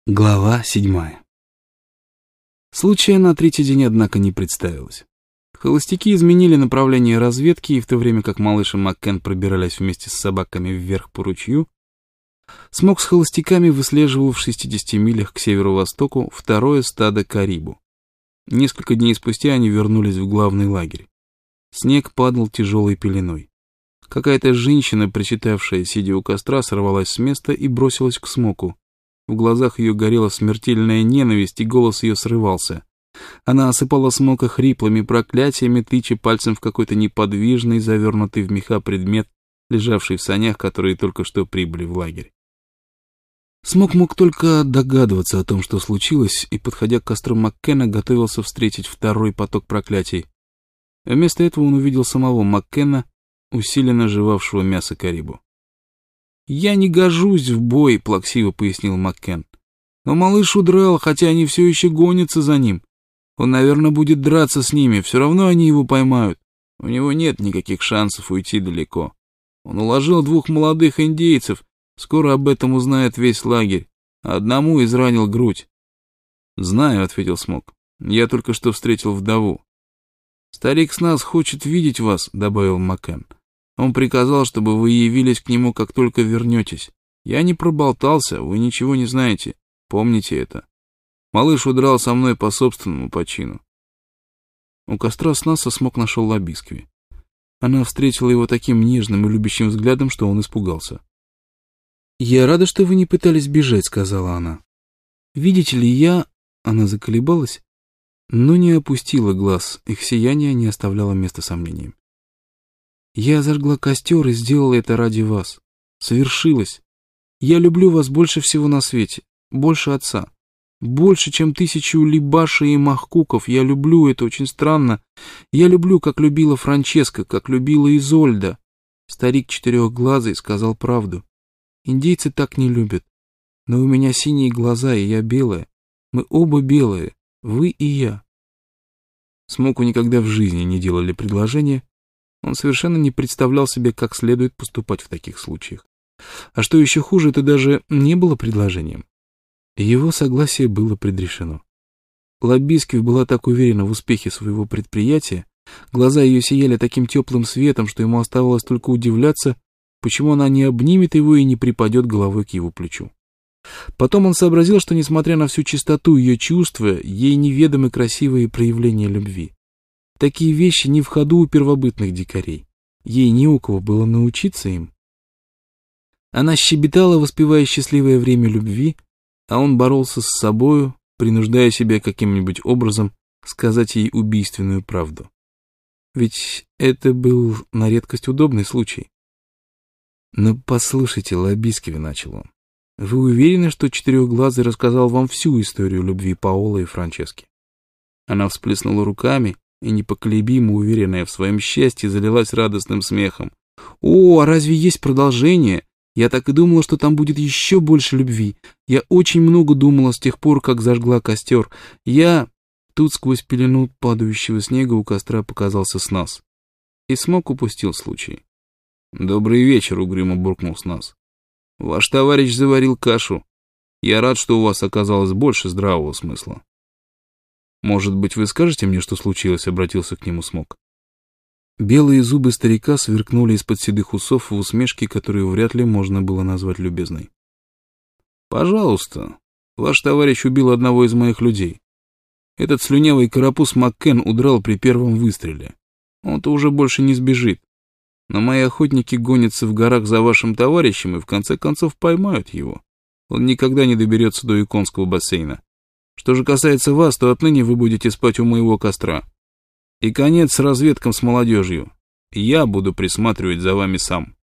Глава 7. Случая на третий день, однако, не представилось. Холостяки изменили направление разведки, и в то время как малыш и Маккен пробирались вместе с собаками вверх по ручью, Смок с холостяками выслеживал в 60 милях к северо-востоку второе стадо карибу. Несколько дней спустя они вернулись в главный лагерь. Снег падал тяжелой пеленой. Какая-то женщина, причитавшая, сидя у костра, сорвалась с места и бросилась к Смоку. В глазах ее горела смертельная ненависть, и голос ее срывался. Она осыпала Смока хриплыми проклятиями, тыча пальцем в какой-то неподвижный, завернутый в меха предмет, лежавший в санях, которые только что прибыли в лагерь. Смок мог только догадываться о том, что случилось, и, подходя к костру Маккена, готовился встретить второй поток проклятий. Вместо этого он увидел самого Маккена, усиленно жевавшего мясо карибу. «Я не гожусь в бой», — плаксиво пояснил Маккен. «Но малыш удрал, хотя они все еще гонятся за ним. Он, наверное, будет драться с ними, все равно они его поймают. У него нет никаких шансов уйти далеко. Он уложил 2 молодых индейцев, скоро об этом узнает весь лагерь, а одному изранил грудь». «Знаю», — ответил Смок. «Я только что встретил вдову». «Старик с нас хочет видеть вас», — добавил Маккен. «Он приказал, чтобы вы явились к нему, как только вернетесь. Я не проболтался, вы ничего не знаете. Помните это. Малыш удрал со мной по собственному почину». У костра Снаса Смок нашел Лабискви. Она встретила его таким нежным и любящим взглядом, что он испугался. «Я рада, что вы не пытались бежать», — сказала она. «Видите ли, я...» — она заколебалась, но не опустила глаз, их сияние не оставляло места сомнениям. «Я зажгла костер и сделала это ради вас. Совершилось. Я люблю вас больше всего на свете, больше отца. Больше, чем 1000 Либаши и Махкуков. Я люблю, это очень странно. Я люблю, как любила Франческа, как любила Изольда». Старик четырехглазый сказал правду. «Индейцы так не любят. Но у меня синие глаза, и я белая. Мы оба белые, вы и я». Смоку никогда в жизни не делали предложения. Он совершенно не представлял себе, как следует поступать в таких случаях. А что еще хуже, это даже не было предложением. Его согласие было предрешено. Лабискви была так уверена в успехе своего предприятия, глаза ее сияли таким теплым светом, что ему оставалось только удивляться, почему она не обнимет его и не припадет головой к его плечу. Потом он сообразил, что, несмотря на всю чистоту ее чувства, ей неведомы красивые проявления любви. Такие вещи не в ходу у первобытных дикарей. Ей не у кого было научиться им. Она щебетала, воспевая счастливое время любви, а он боролся с собою, принуждая себя каким-нибудь образом сказать ей убийственную правду. Ведь это был на редкость удобный случай. «Но послушайте, Лабискви», — начал он, — «вы уверены, что Четырехглазый рассказал вам всю историю любви Паоло и Франчески?» Она всплеснула руками и, непоколебимо уверенная в своем счастье, залилась радостным смехом. «О, а разве есть продолжение? Я так и думала, что там будет еще больше любви. Я очень много думала с тех пор, как зажгла костер. Тут сквозь пелену падающего снега у костра показался Снас. И Смок упустил случай. «Добрый вечер», — угрюмо буркнул Снас. «Ваш товарищ заварил кашу. Я рад, что у вас оказалось больше здравого смысла». «Может быть, вы скажете мне, что случилось?» — обратился к нему Смок. Белые зубы старика сверкнули из-под седых усов в усмешке, которую вряд ли можно было назвать любезной. «Пожалуйста, ваш товарищ убил одного из моих людей. Этот слюнявый карапуз Маккен удрал при первом выстреле. Он-то уже больше не сбежит. Но мои охотники гонятся в горах за вашим товарищем и в конце концов поймают его. Он никогда не доберется до Юконского бассейна. Что же касается вас, то отныне вы будете спать у моего костра. И конец с разведком с молодежью. Я буду присматривать за вами сам».